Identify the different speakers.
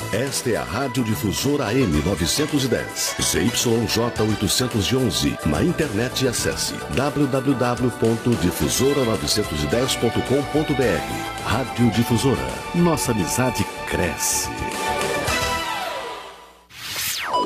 Speaker 1: Esta é a Rádio Difusora AM 910, ZYJ 811. Na internet acesse www.difusora910.com.br. Rádio Difusora. Nossa amizade cresce.